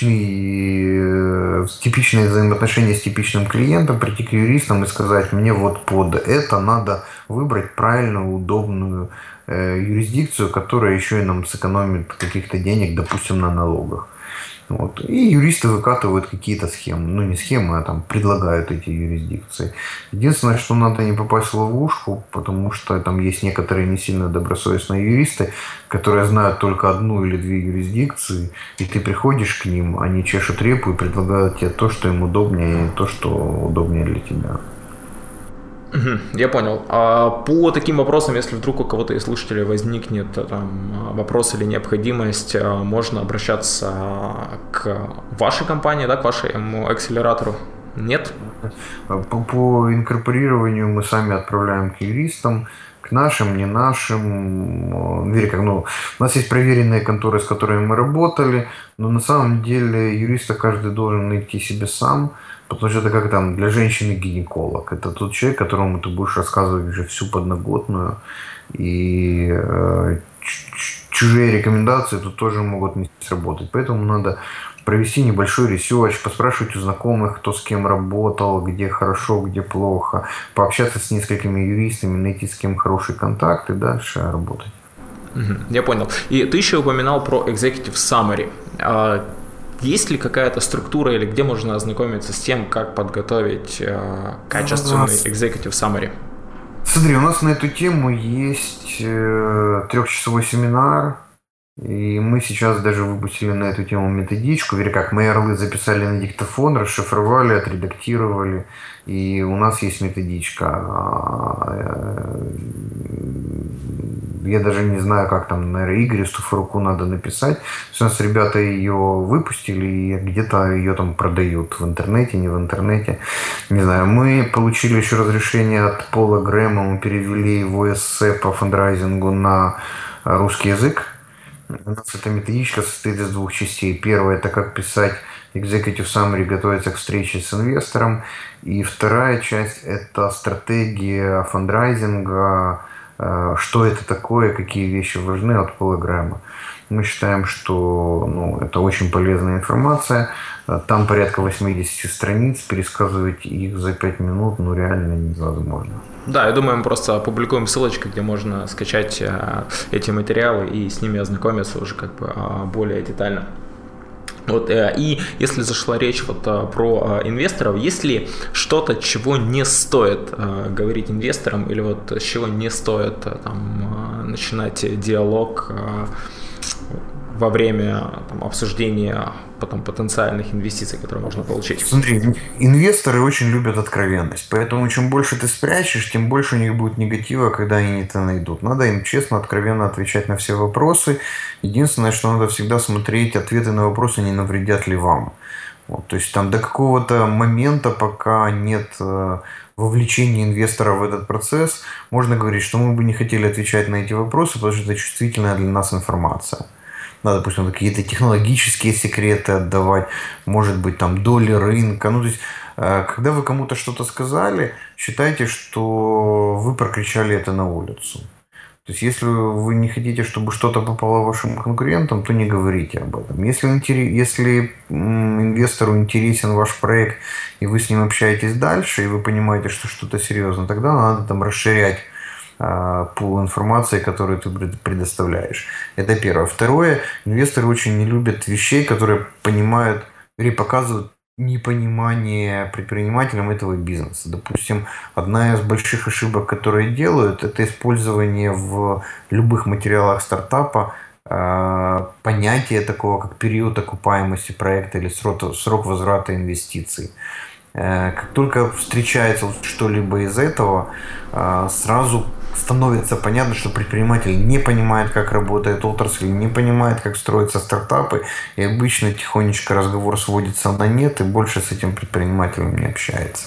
типичный, типичные взаимоотношения с типичным клиентом, прийти к юристам и сказать, мне вот под это надо выбрать правильную, удобную э, юрисдикцию, которая еще и нам сэкономит каких-то денег, допустим, на налогах. Вот. И юристы выкатывают какие-то схемы. Ну, не схемы, а там предлагают эти юрисдикции. Единственное, что надо не попасть в ловушку, потому что там есть некоторые не сильно добросовестные юристы, которые знают только одну или две юрисдикции, и ты приходишь к ним, они чешут репу и предлагают тебе то, что им удобнее, и то, что удобнее для тебя. Я понял. А по таким вопросам, если вдруг у кого-то из слушателей возникнет там, вопрос или необходимость, можно обращаться к вашей компании, да, к вашему акселератору? Нет? По, по инкорпорированию мы сами отправляем к юристам, к нашим, не нашим. Ну, у нас есть проверенные конторы, с которыми мы работали, но на самом деле юриста каждый должен найти себе сам. Потому что это как там для женщины гинеколог. Это тот человек, которому ты будешь рассказывать уже всю подноготную. И э, чужие рекомендации тут тоже могут не сработать. Поэтому надо провести небольшой ресерч, поспрашивать у знакомых, кто с кем работал, где хорошо, где плохо, пообщаться с несколькими юристами, найти с кем хороший контакт и дальше работать. Я понял. И ты еще упоминал про Executive Summary. Есть ли какая-то структура или где можно ознакомиться с тем, как подготовить э, качественный Executive Summary? Смотри, у нас на эту тему есть э, трехчасовой семинар, и мы сейчас даже выпустили на эту тему методичку, или как мы орлы записали на диктофон, расшифровали, отредактировали, и у нас есть методичка. Я даже не знаю, как там, наверное, Игорю Стуфаруку надо написать. У нас ребята ее выпустили и где-то ее там продают в интернете, не в интернете. Не знаю. Мы получили еще разрешение от Пола Грэма, мы перевели его эссе по фандрайзингу на русский язык. У нас эта методичка состоит из двух частей. Первая – это как писать Executive Summary, готовиться к встрече с инвестором. И вторая часть – это стратегия фандрайзинга, что это такое, какие вещи важны от Пола Грэма. Мы считаем, что ну, это очень полезная информация. Там порядка восемьдесят страниц, пересказывать их за пять минут ну, реально невозможно. Да, я думаю, мы просто опубликуем ссылочку, где можно скачать эти материалы и с ними ознакомиться уже как бы более детально. Вот, и если зашла речь вот про инвесторов, есть ли что-то, чего не стоит говорить инвесторам, или вот с чего не стоит там, начинать диалог во время там, обсуждения потом потенциальных инвестиций, которые можно получить? Смотри, инвесторы очень любят откровенность, поэтому чем больше ты спрячешь, тем больше у них будет негатива, когда они это найдут. Надо им честно, откровенно отвечать на все вопросы. Единственное, что надо всегда смотреть, ответы на вопросы не навредят ли вам. Вот, то есть там до какого-то момента, пока нет вовлечения инвестора в этот процесс, можно говорить, что мы бы не хотели отвечать на эти вопросы, потому что это чувствительная для нас информация. Надо, допустим, какие-то технологические секреты отдавать, может быть, там доли рынка. Ну, то есть, когда вы кому-то что-то сказали, считайте, что вы прокричали это на улицу. То есть, если вы не хотите, чтобы что-то попало вашим конкурентам, то не говорите об этом. Если, если инвестору интересен ваш проект, и вы с ним общаетесь дальше, и вы понимаете, что что-то серьезно, тогда надо там расширять пул информации, которую ты предоставляешь. Это первое. Второе, инвесторы очень не любят вещей, которые понимают или показывают непонимание предпринимателям этого бизнеса. Допустим, одна из больших ошибок, которые делают, это использование в любых материалах стартапа понятия такого, как период окупаемости проекта или срок, срок возврата инвестиций. Как только встречается что-либо из этого, сразу становится понятно, что предприниматель не понимает, как работает отрасль, не понимает, как строятся стартапы, и обычно тихонечко разговор сводится на нет, и больше с этим предпринимателем не общается.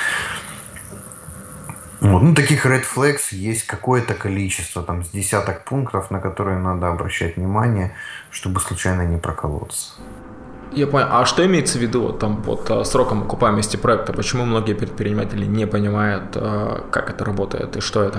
Вот. Ну, таких red flags есть какое-то количество, там, с десяток пунктов, на которые надо обращать внимание, чтобы случайно не проколоться. Я понял. А что имеется в виду вот, там, под сроком окупаемости проекта? Почему многие предприниматели не понимают, как это работает и что это?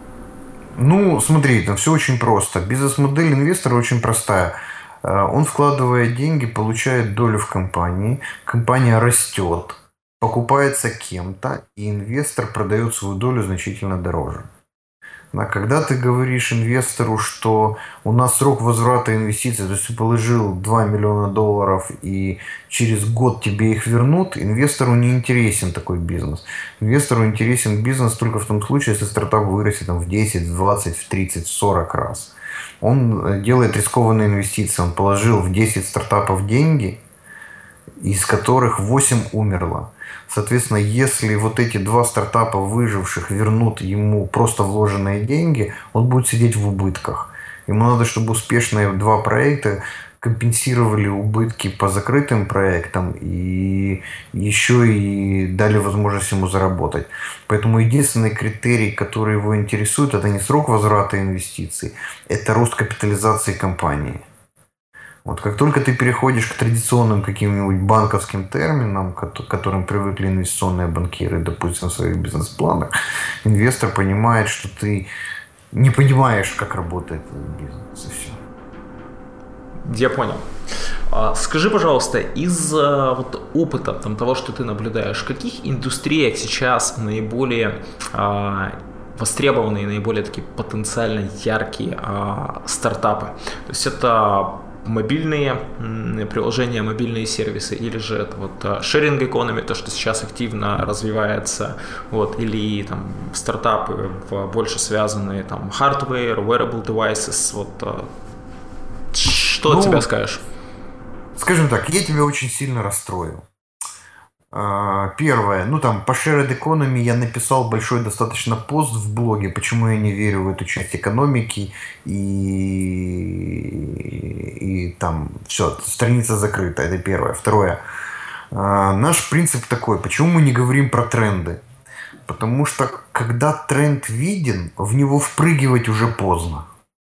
Ну, смотри, там все очень просто. Бизнес-модель инвестора очень простая. Он вкладывает деньги, получает долю в компании, компания растет, покупается кем-то, и инвестор продает свою долю значительно дороже. А когда ты говоришь инвестору, что у нас срок возврата инвестиций, то есть ты положил два миллиона долларов и через год тебе их вернут, инвестору не интересен такой бизнес. Инвестору интересен бизнес только в том случае, если стартап вырастет там, в десять, в двадцать, в тридцать, в сорок раз. Он делает рискованные инвестиции, он положил в десять стартапов деньги, из которых восемь умерло. Соответственно, если вот эти два стартапа выживших вернут ему просто вложенные деньги, он будет сидеть в убытках. Ему надо, чтобы успешные два проекта компенсировали убытки по закрытым проектам и еще и дали возможность ему заработать. Поэтому единственный критерий, который его интересует, это не срок возврата инвестиций, это рост капитализации компании. Вот как только ты переходишь к традиционным каким-нибудь банковским терминам, к которым привыкли инвестиционные банкиры, допустим, в своих бизнес-планах, инвестор понимает, что ты не понимаешь, как работает этот бизнес, и все. Я понял. Скажи, пожалуйста, из вот, опыта там, того, что ты наблюдаешь, в каких индустриях сейчас наиболее а, востребованные, наиболее такие потенциально яркие а, стартапы? То есть это мобильные приложения, мобильные сервисы, или же это вот sharing economy, то, что сейчас активно развивается, вот, или там стартапы больше связанные там hardware, wearable devices, вот, что ну, от тебя скажешь? Скажем так, я тебя очень сильно расстрою. Первое, ну там по shared economy я написал большой достаточно пост в блоге, почему я не верю в эту часть экономики, и, и там все, страница закрыта, это первое. Второе, наш принцип такой, почему мы не говорим про тренды? Потому что когда тренд виден, в него впрыгивать уже поздно.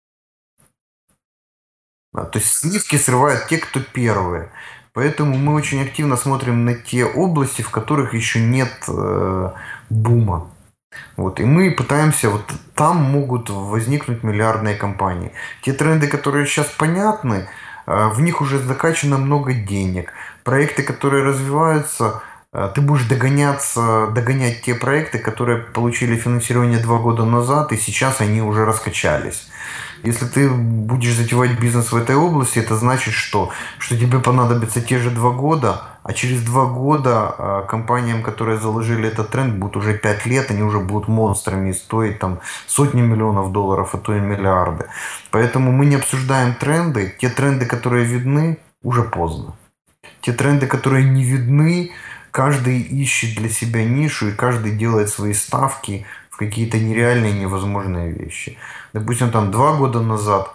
То есть сливки срывают те, кто первые. Поэтому мы очень активно смотрим на те области, в которых еще нет э, бума. Вот. И мы пытаемся, вот там могут возникнуть миллиардные компании. Те тренды, которые сейчас понятны, э, в них уже закачано много денег. Проекты, которые развиваются, э, ты будешь догоняться, догонять те проекты, которые получили финансирование два года назад, и сейчас они уже раскачались. Если ты будешь затевать бизнес в этой области, это значит, что, что тебе понадобятся те же два года, а через два года компаниям, которые заложили этот тренд, будет уже пять лет, они уже будут монстрами и стоить там сотни миллионов долларов, а то и миллиарды. Поэтому мы не обсуждаем тренды. Те тренды, которые видны, уже поздно. Те тренды, которые не видны, каждый ищет для себя нишу, и каждый делает свои ставки в какие-то нереальные, невозможные вещи. Допустим, там два года назад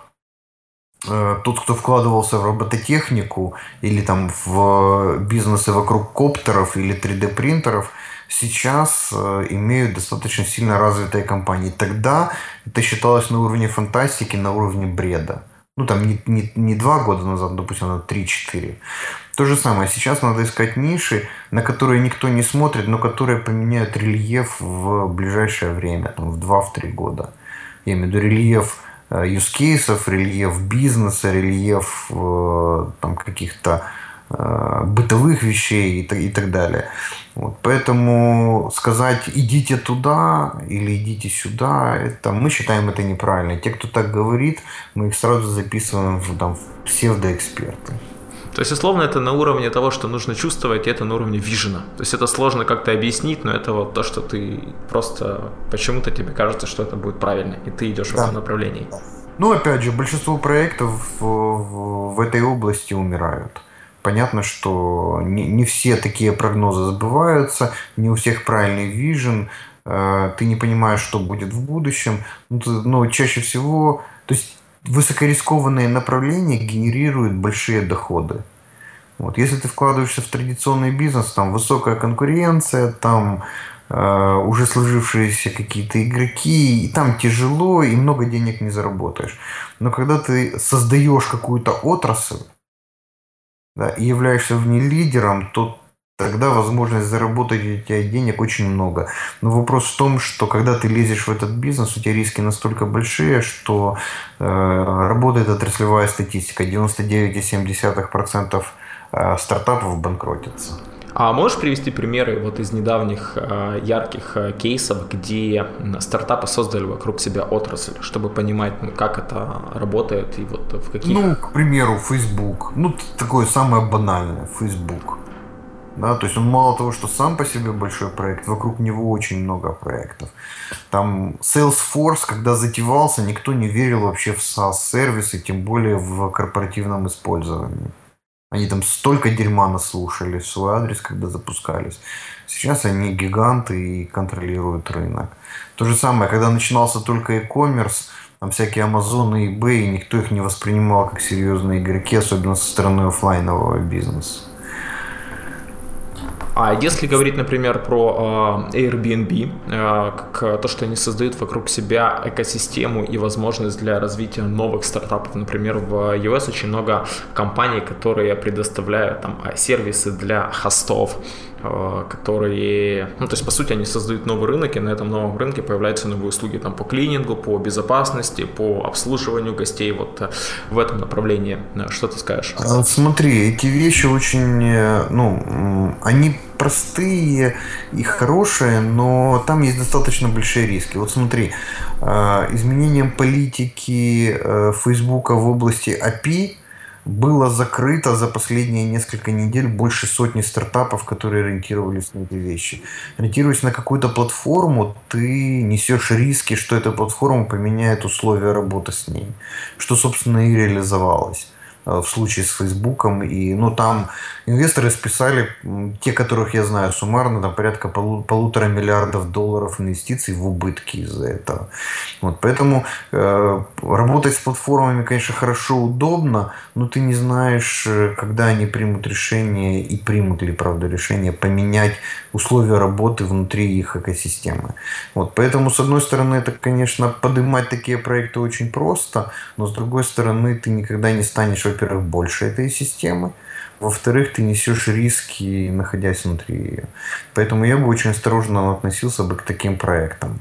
э, тот, кто вкладывался в робототехнику или там в бизнесы вокруг коптеров или три дэ принтеров, сейчас э, имеют достаточно сильно развитые компании. Тогда это считалось на уровне фантастики, на уровне бреда. Ну, там не, не, не два года назад, допустим, на три-четыре. То же самое. Сейчас надо искать ниши, на которые никто не смотрит, но которые поменяют рельеф в ближайшее время, там, в два-три года. Я имею в виду рельеф use cases, рельеф бизнеса, рельеф там, каких-то э, бытовых вещей и так, и так далее. Вот. Поэтому сказать «идите туда» или «идите сюда», это, мы считаем это неправильно. Те, кто так говорит, мы их сразу записываем в, там, в псевдоэксперты. То есть, условно, это на уровне того, что нужно чувствовать, и это на уровне вижена. То есть, это сложно как-то объяснить, но это вот то, что ты просто почему-то тебе кажется, что это будет правильно, и ты идешь да. в этом направлении. Ну, опять же, большинство проектов в, в, в этой области умирают. Понятно, что не, не все такие прогнозы сбываются, не у всех правильный вижен, э, ты не понимаешь, что будет в будущем, но, но чаще всего... То есть, высокорискованные направления генерируют большие доходы. Вот. Если ты вкладываешься в традиционный бизнес, там высокая конкуренция, там э, уже сложившиеся какие-то игроки, и там тяжело, и много денег не заработаешь. Но когда ты создаешь какую-то отрасль, да, и являешься в ней лидером, то тогда возможность заработать у тебя денег очень много. Но вопрос в том, что когда ты лезешь в этот бизнес, у тебя риски настолько большие, что э, работает отраслевая статистика. девяносто девять целых семь десятых процента э, стартапов банкротятся. А можешь привести примеры вот из недавних э, ярких э, кейсов, где стартапы создали вокруг себя отрасль, чтобы понимать, ну, как это работает и вот в каких... Ну, к примеру, Facebook. Ну, такое самое банальное. Facebook. Да, то есть он мало того, что сам по себе большой проект, вокруг него очень много проектов. Там Salesforce, когда затевался, никто не верил вообще в SaaS-сервисы, тем более в корпоративном использовании. Они там столько дерьма наслушали в свой адрес, когда запускались. Сейчас они гиганты и контролируют рынок. То же самое, когда начинался только e-commerce, там всякие Amazon и eBay, никто их не воспринимал как серьезные игроки, особенно со стороны офлайнового бизнеса. А если говорить, например, про э, Airbnb, э, как то, что они создают вокруг себя экосистему и возможность для развития новых стартапов, например, в ю эс очень много компаний, которые предоставляют там сервисы для хостов, э, которые, ну, то есть, по сути, они создают новый рынок, и на этом новом рынке появляются новые услуги там по клинингу, по безопасности, по обслуживанию гостей, вот э, в этом направлении. Что ты скажешь? Смотри, эти вещи очень, ну, они простые и хорошие, но там есть достаточно большие риски. Вот смотри, изменением политики Фейсбука в области эй пи ай было закрыто за последние несколько недель больше сотни стартапов, которые ориентировались на эти вещи. Ориентируясь на какую-то платформу, ты несешь риски, что эта платформа поменяет условия работы с ней. Что, собственно, и реализовалось в случае с Фейсбуком. И, ну, там инвесторы списали, те, которых я знаю суммарно, там порядка полу, полутора миллиардов долларов инвестиций в убытки из-за этого. Вот, поэтому э, работать с платформами, конечно, хорошо, удобно, но ты не знаешь, когда они примут решение и примут ли, правда, решение поменять условия работы внутри их экосистемы. Вот, поэтому, с одной стороны, это, конечно, поднимать такие проекты очень просто, но с другой стороны, ты никогда не станешь, во-первых, больше этой системы, во-вторых, ты несешь риски, находясь внутри ее. Поэтому я бы очень осторожно относился бы к таким проектам.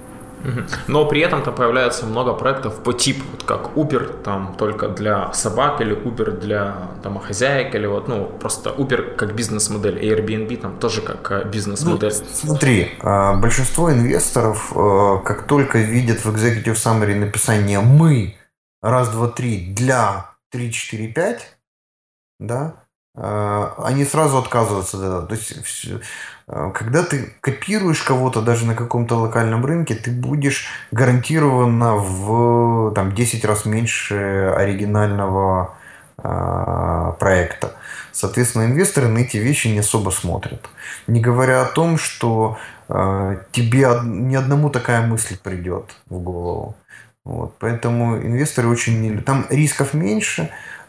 Но при этом там появляется много проектов по типу, вот как Uber, там только для собак, или Uber для домохозяек, или вот, ну, просто Uber как бизнес-модель, Airbnb там тоже как бизнес-модель. Ну, смотри, большинство инвесторов, как только видят в Executive Summary написание «мы», раз, два, три, для три, четыре, пять, да, они сразу отказываются от этого. То есть, когда ты копируешь кого-то даже на каком-то локальном рынке, ты будешь гарантированно в там, десять раз меньше оригинального э, проекта. Соответственно, инвесторы на эти вещи не особо смотрят. Не говоря о том, что э, тебе ни одному такая мысль придет в голову. Вот. Поэтому инвесторы очень не... Там рисков меньше,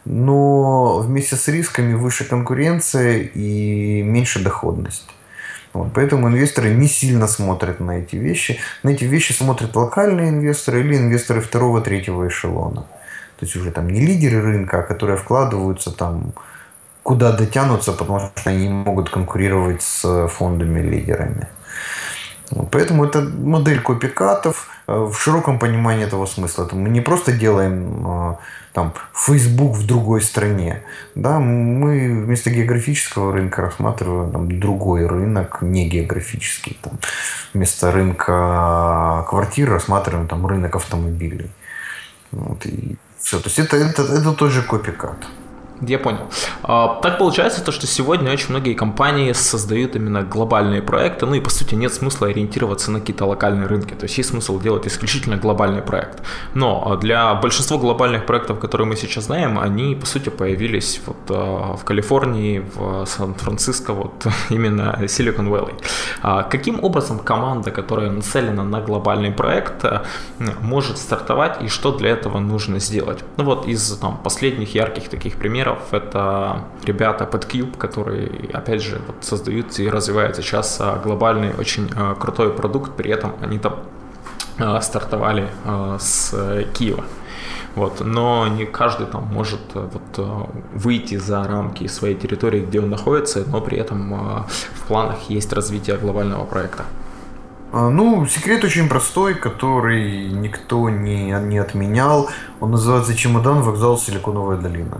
но вместе с рисками выше конкуренция и меньше доходность. Вот. Поэтому инвесторы не сильно смотрят на эти вещи. На эти вещи смотрят локальные инвесторы или инвесторы второго, третьего эшелона. То есть уже там не лидеры рынка, а которые вкладываются там, куда дотянутся, потому что они не могут конкурировать с фондами-лидерами. Вот. Поэтому это модель копикатов в широком понимании этого смысла. Мы не просто делаем там, Facebook в другой стране. Да, мы вместо географического рынка рассматриваем там, другой рынок, не географический. Там, вместо рынка квартир рассматриваем там, рынок автомобилей. Вот, и все. То есть это, это, это тоже копикат. Я понял. Так получается, то, что сегодня очень многие компании создают именно глобальные проекты, ну и по сути нет смысла ориентироваться на какие-то локальные рынки, то есть есть смысл делать исключительно глобальный проект. Но для большинства глобальных проектов, которые мы сейчас знаем, они по сути появились вот в Калифорнии, в Сан-Франциско, вот именно Silicon Valley. Каким образом команда, которая нацелена на глобальный проект, может стартовать и что для этого нужно сделать? Ну вот из там, последних ярких таких примеров это ребята PetCube, которые, опять же, вот создают и развивают сейчас глобальный, очень крутой продукт, при этом они там стартовали с Киева. Вот. Но не каждый там может вот, выйти за рамки своей территории, где он находится, но при этом в планах есть развитие глобального проекта. Ну, секрет очень простой, который никто не, не отменял. Он называется «Чемодан, вокзал, Силиконовая долина».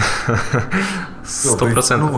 Сто процентов.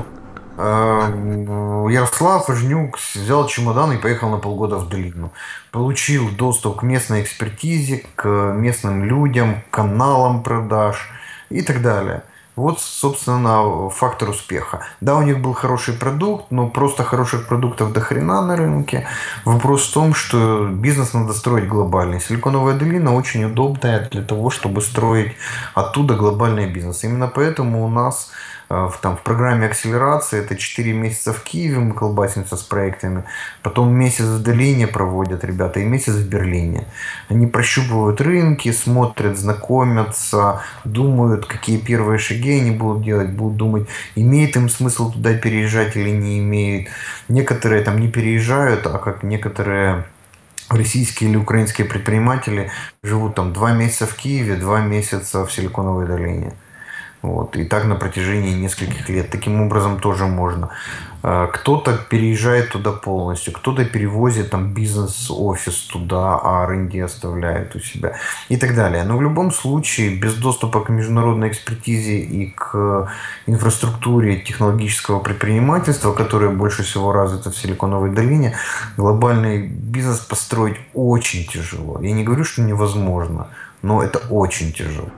Ярослав Ижнюк взял чемодан и поехал на полгода в долину. Получил доступ к местной экспертизе, к местным людям, к каналам продаж и так далее. Вот, собственно, фактор успеха. Да, у них был хороший продукт, но просто хороших продуктов до хрена на рынке. Вопрос в том, что бизнес надо строить глобальный. Силиконовая долина очень удобная для того, чтобы строить оттуда глобальный бизнес. Именно поэтому у нас в, там, в программе акселерации это четыре месяца в Киеве мы колбасимся с проектами, потом месяц в долине проводят ребята и месяц в Берлине. Они прощупывают рынки, смотрят, знакомятся, думают, какие первые шаги они будут делать, будут думать, имеет им смысл туда переезжать или не имеет. Некоторые там не переезжают, а как некоторые российские или украинские предприниматели живут там два месяца в Киеве, два месяца в Силиконовой долине. Вот. И так на протяжении нескольких лет. Таким образом тоже можно. Кто-то переезжает туда полностью, кто-то перевозит там бизнес-офис туда, а ар энд ди оставляет у себя и так далее. Но в любом случае, без доступа к международной экспертизе и к инфраструктуре технологического предпринимательства, которое больше всего развито в Силиконовой долине, глобальный бизнес построить очень тяжело. Я не говорю, что невозможно, но это очень тяжело.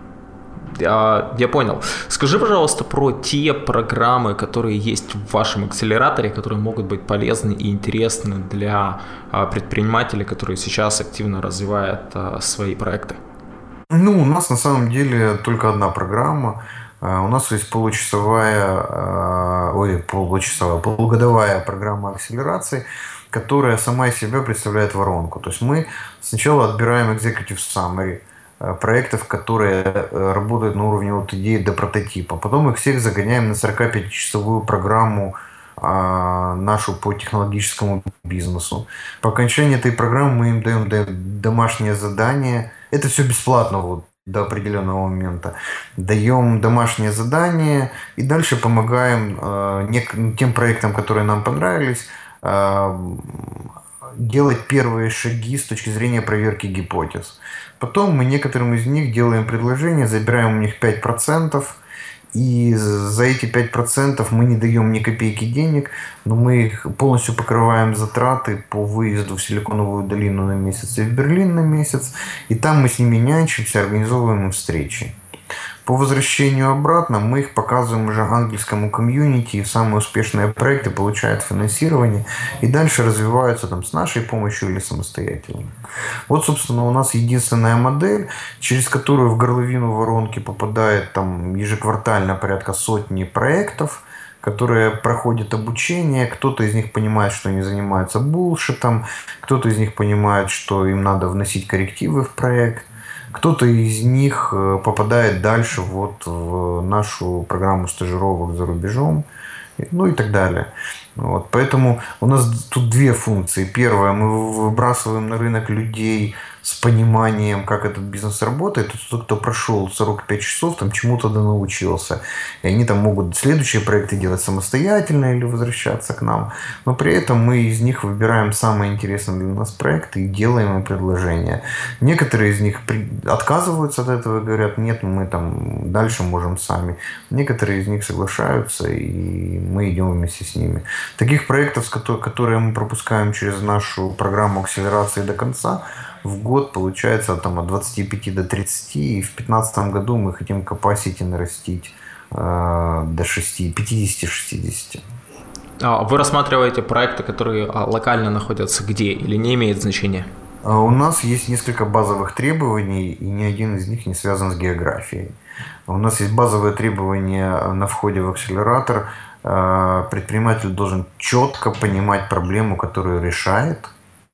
Я понял. Скажи, пожалуйста, про те программы, которые есть в вашем акселераторе, которые могут быть полезны и интересны для предпринимателей, которые сейчас активно развивают свои проекты. Ну, у нас на самом деле только одна программа. У нас есть получасовая, ой, получасовая, полугодовая программа акселерации, которая сама из себя представляет воронку. То есть мы сначала отбираем executive summary проектов, которые работают на уровне от идеи до прототипа. Потом их всех загоняем на сорокапятичасовую программу а, нашу по технологическому бизнесу. По окончании этой программы мы им даем домашнее задание. Это все бесплатно вот, до определенного момента. Даем домашнее задание и дальше помогаем а, нек- тем проектам, которые нам понравились, а, делать первые шаги с точки зрения проверки гипотез. Потом мы некоторым из них делаем предложение, забираем у них пять процентов, и за эти пять процентов мы не даем ни копейки денег, но мы их полностью покрываем затраты по выезду в Силиконовую долину на месяц и в Берлин на месяц, и там мы с ними нянчимся, организовываем им встречи. По возвращению обратно мы их показываем уже ангельскому комьюнити, и самые успешные проекты получают финансирование и дальше развиваются там с нашей помощью или самостоятельно. Вот, собственно, у нас единственная модель, через которую в горловину воронки попадает там ежеквартально порядка сотни проектов, которые проходят обучение. Кто-то из них понимает, что они занимаются булшитом, кто-то из них понимает, что им надо вносить коррективы в проект. Кто-то из них попадает дальше вот в нашу программу стажировок за рубежом, ну и так далее. Вот. Поэтому у нас тут две функции. Первая, мы выбрасываем на рынок людей с пониманием, как этот бизнес работает. Это тот, кто прошел сорок пять часов, там чему-то да научился. И они там могут следующие проекты делать самостоятельно или возвращаться к нам. Но при этом мы из них выбираем самые интересные для нас проекты и делаем им предложения. Некоторые из них отказываются от этого и говорят, нет, мы там дальше можем сами. Некоторые из них соглашаются, и мы идем вместе с ними. Таких проектов, которые мы пропускаем через нашу программу акселерации до конца, в год получается там, от двадцати пяти до тридцати, и в две тысячи пятнадцатом году мы хотим capacity нарастить э, до пятидесяти-шестидесяти. Вы рассматриваете проекты, которые локально находятся где или не имеет значения? У нас есть несколько базовых требований, и ни один из них не связан с географией. У нас есть базовые требования на входе в акселератор. Предприниматель должен четко понимать проблему, которую решает.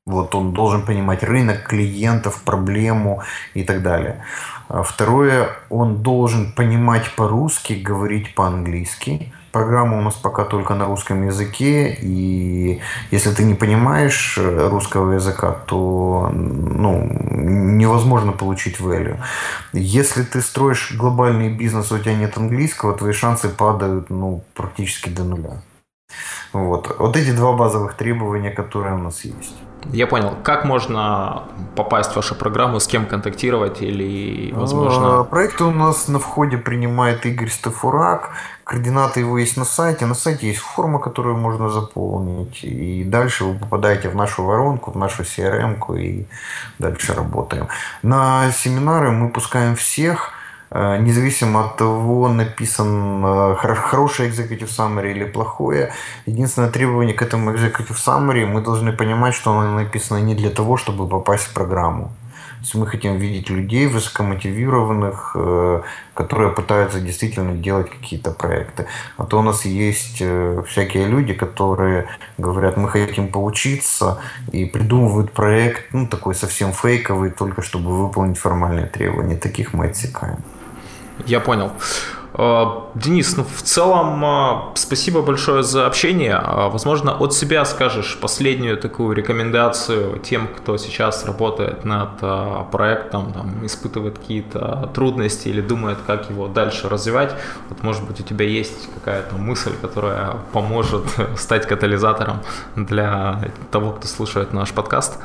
Вот он должен понимать рынок, клиентов, проблему и так далее. Второе, он должен понимать по-русски, говорить по-английски. Программа у нас пока только на русском языке, и если ты не понимаешь русского языка, то ну, невозможно получить value. Если ты строишь глобальный бизнес, у тебя нет английского, твои шансы падают ну, практически до нуля. Вот. Вот эти два базовых требования, которые у нас есть. Я понял. Как можно попасть в вашу программу, с кем контактировать или, возможно... Проект у нас на входе принимает Игорь Стафурак. Координаты его есть на сайте. На сайте есть форма, которую можно заполнить. И дальше вы попадаете в нашу воронку, в нашу си эр эм-ку и дальше работаем. На семинары мы пускаем всех. Независимо от того, написан хороший executive summary или плохое. Единственное требование к этому executive summary, мы должны понимать, что оно написано не для того, чтобы попасть в программу. То есть мы хотим видеть людей высокомотивированных, которые пытаются действительно делать какие-то проекты. А то у нас есть всякие люди, которые говорят, мы хотим поучиться, и придумывают проект, ну, такой совсем фейковый, только чтобы выполнить формальные требования. Таких мы отсекаем. Я понял. Денис, ну в целом спасибо большое за общение. Возможно, от себя скажешь последнюю такую рекомендацию тем, кто сейчас работает над проектом, там, испытывает какие-то трудности или думает, как его дальше развивать. Вот, может быть, у тебя есть какая-то мысль, которая поможет стать катализатором для того, кто слушает наш подкаст?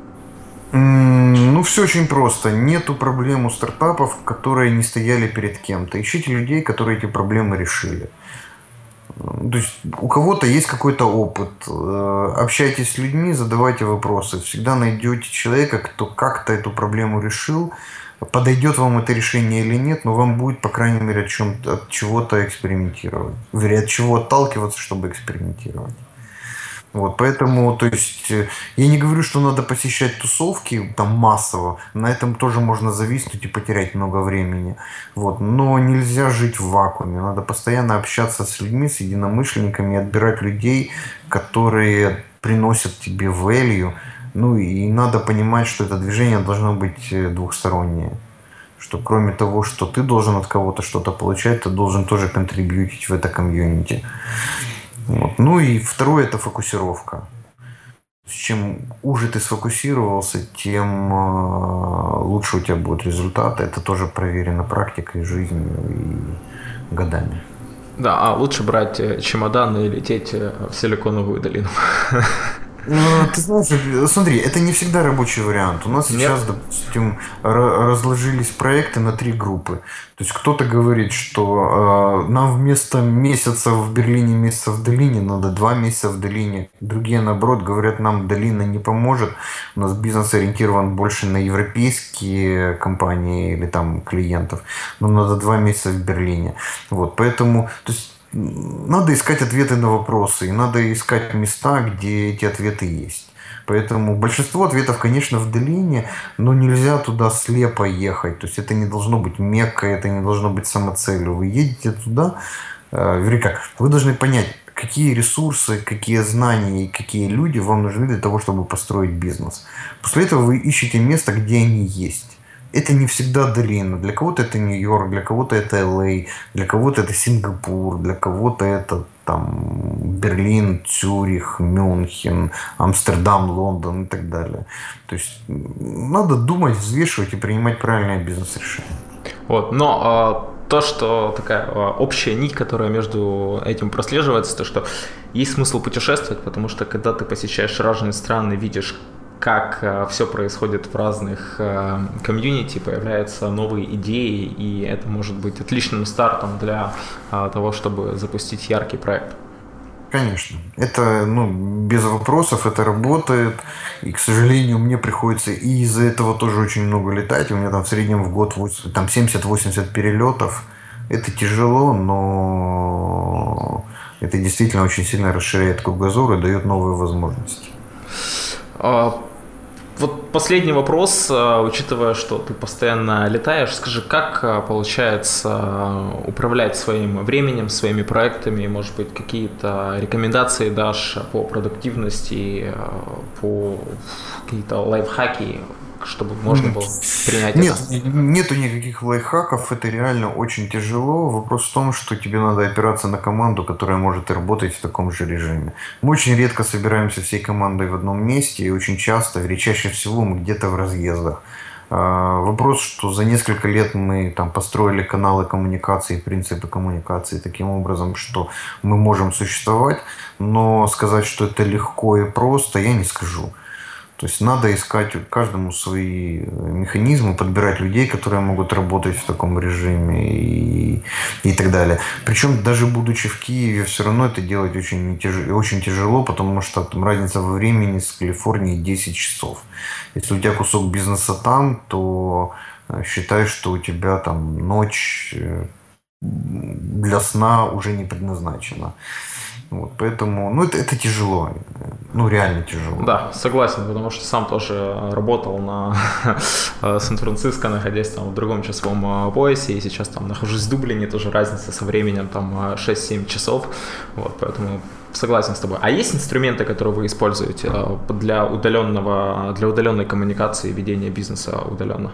Ну, все очень просто. Нету проблем у стартапов, которые не стояли перед кем-то. Ищите людей, которые эти проблемы решили. То есть у кого-то есть какой-то опыт. Общайтесь с людьми, задавайте вопросы. Всегда найдете человека, кто как-то эту проблему решил. Подойдет вам это решение или нет, но вам будет, по крайней мере, от, чем, от чего-то экспериментировать. Вернее, от чего отталкиваться, чтобы экспериментировать. Вот, поэтому, то есть, я не говорю, что надо посещать тусовки там массово, на этом тоже можно зависнуть и потерять много времени, вот, но нельзя жить в вакууме, надо постоянно общаться с людьми, с единомышленниками, отбирать людей, которые приносят тебе value, ну и надо понимать, что это движение должно быть двухстороннее, что кроме того, что ты должен от кого-то что-то получать, ты должен тоже контрибьютить в это комьюнити. Вот. Ну и второе – это фокусировка. Чем уже ты сфокусировался, тем лучше у тебя будут результаты. Это тоже проверено практикой, жизнью и годами. Да, а лучше брать чемодан и лететь в Силиконовую долину. Ты знаешь, смотри, это не всегда рабочий вариант. У нас Нет. сейчас, допустим, разложились проекты на три группы. То есть кто-то говорит, что э, нам вместо месяца в Берлине, месяца в долине надо два месяца в долине. Другие, наоборот, говорят, нам долина не поможет. У нас бизнес ориентирован больше на европейские компании или там клиентов. Нам надо два месяца в Берлине. Вот, поэтому... То есть, надо искать ответы на вопросы, и надо искать места, где эти ответы есть. Поэтому большинство ответов, конечно, в долине, но нельзя туда слепо ехать. То есть это не должно быть Меккой, это не должно быть самоцелью. Вы едете туда, вернее как, вы должны понять, какие ресурсы, какие знания и какие люди вам нужны для того, чтобы построить бизнес. После этого вы ищете место, где они есть. Это не всегда долина. Для кого-то это Нью-Йорк, для кого-то это Эл Эй, для кого-то это Сингапур, для кого-то это там Берлин, Цюрих, Мюнхен, Амстердам, Лондон и так далее. То есть надо думать, взвешивать и принимать правильное бизнес-решение. Вот, но э, то, что такая э, общая нить, которая между этим прослеживается, то, что есть смысл путешествовать, потому что когда ты посещаешь разные страны, видишь, как э, все происходит в разных э, комьюнити, появляются новые идеи, и это может быть отличным стартом для э, того, чтобы запустить яркий проект. Конечно. Это, ну, без вопросов, это работает. И, к сожалению, мне приходится и из-за этого тоже очень много летать. У меня там в среднем в год там семьдесят-восемьдесят перелетов. Это тяжело, но это действительно очень сильно расширяет кругозор и дает новые возможности. Вот последний вопрос, учитывая, что ты постоянно летаешь, скажи, как получается управлять своим временем, своими проектами, может быть, какие-то рекомендации дашь по продуктивности, по какие-то лайфхаки, чтобы можно было принять Нет, это? нету никаких лайфхаков, это реально очень тяжело. Вопрос в том, что тебе надо опираться на команду, которая может и работать в таком же режиме. Мы очень редко собираемся всей командой в одном месте, и очень часто, или чаще всего, мы где-то в разъездах. Вопрос, что за несколько лет мы там построили каналы коммуникации, принципы коммуникации таким образом, что мы можем существовать, но сказать, что это легко и просто, я не скажу. То есть надо искать каждому свои механизмы, подбирать людей, которые могут работать в таком режиме и, и так далее. Причем даже будучи в Киеве, все равно это делать очень, очень тяжело, потому что там разница во времени с Калифорнией десять часов. Если у тебя кусок бизнеса там, то считай, что у тебя там ночь для сна уже не предназначена. Вот, поэтому, ну, это, это тяжело, ну, реально тяжело. Да, согласен, потому что сам тоже работал на Сан-Франциско, находясь там в другом часовом поясе, и сейчас там нахожусь в Дублине, тоже разница со временем там шесть-семь часов, вот, поэтому согласен с тобой. А есть инструменты, которые вы используете для удаленного, для удаленной коммуникации и ведения бизнеса удаленно?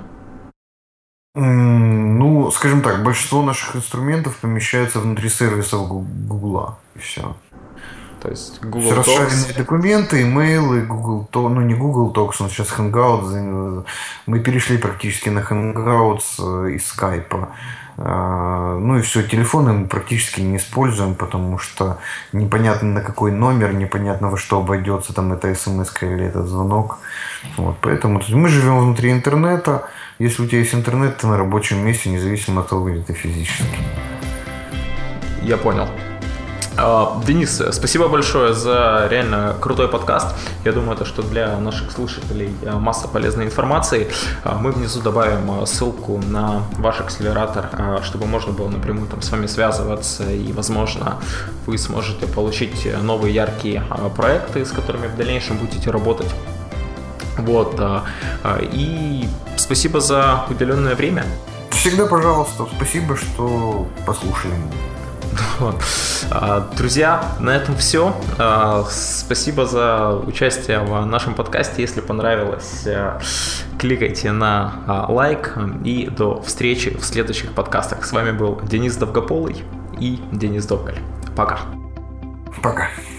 Ну, скажем так, большинство наших инструментов помещается внутри сервисов Гугла, и все. То есть Google Talks. Расширенные документы, имейлы, Google Talks, ну не Google Talks, но сейчас Hangouts. Мы перешли практически на Hangouts из Skype. Ну и все, телефоны мы практически не используем, потому что непонятно на какой номер, непонятно во что обойдется, там это смс или этот звонок. Вот, поэтому мы живем внутри интернета. Если у тебя есть интернет, ты на рабочем месте, независимо от того, где ты физически. Я понял. Денис, спасибо большое за реально крутой подкаст. Я думаю, то, что для наших слушателей масса полезной информации. Мы внизу добавим ссылку на ваш акселератор, чтобы можно было напрямую там с вами связываться, и, возможно, вы сможете получить новые яркие проекты, с которыми в дальнейшем будете работать. Вот. И спасибо за уделенное время. Всегда, пожалуйста. Спасибо, что послушали. Вот. Друзья, на этом все. Спасибо за участие в нашем подкасте. Если понравилось, кликайте на лайк. И до встречи в следующих подкастах. С вами был Денис Довгополый и Денис Довгаль. Пока. Пока.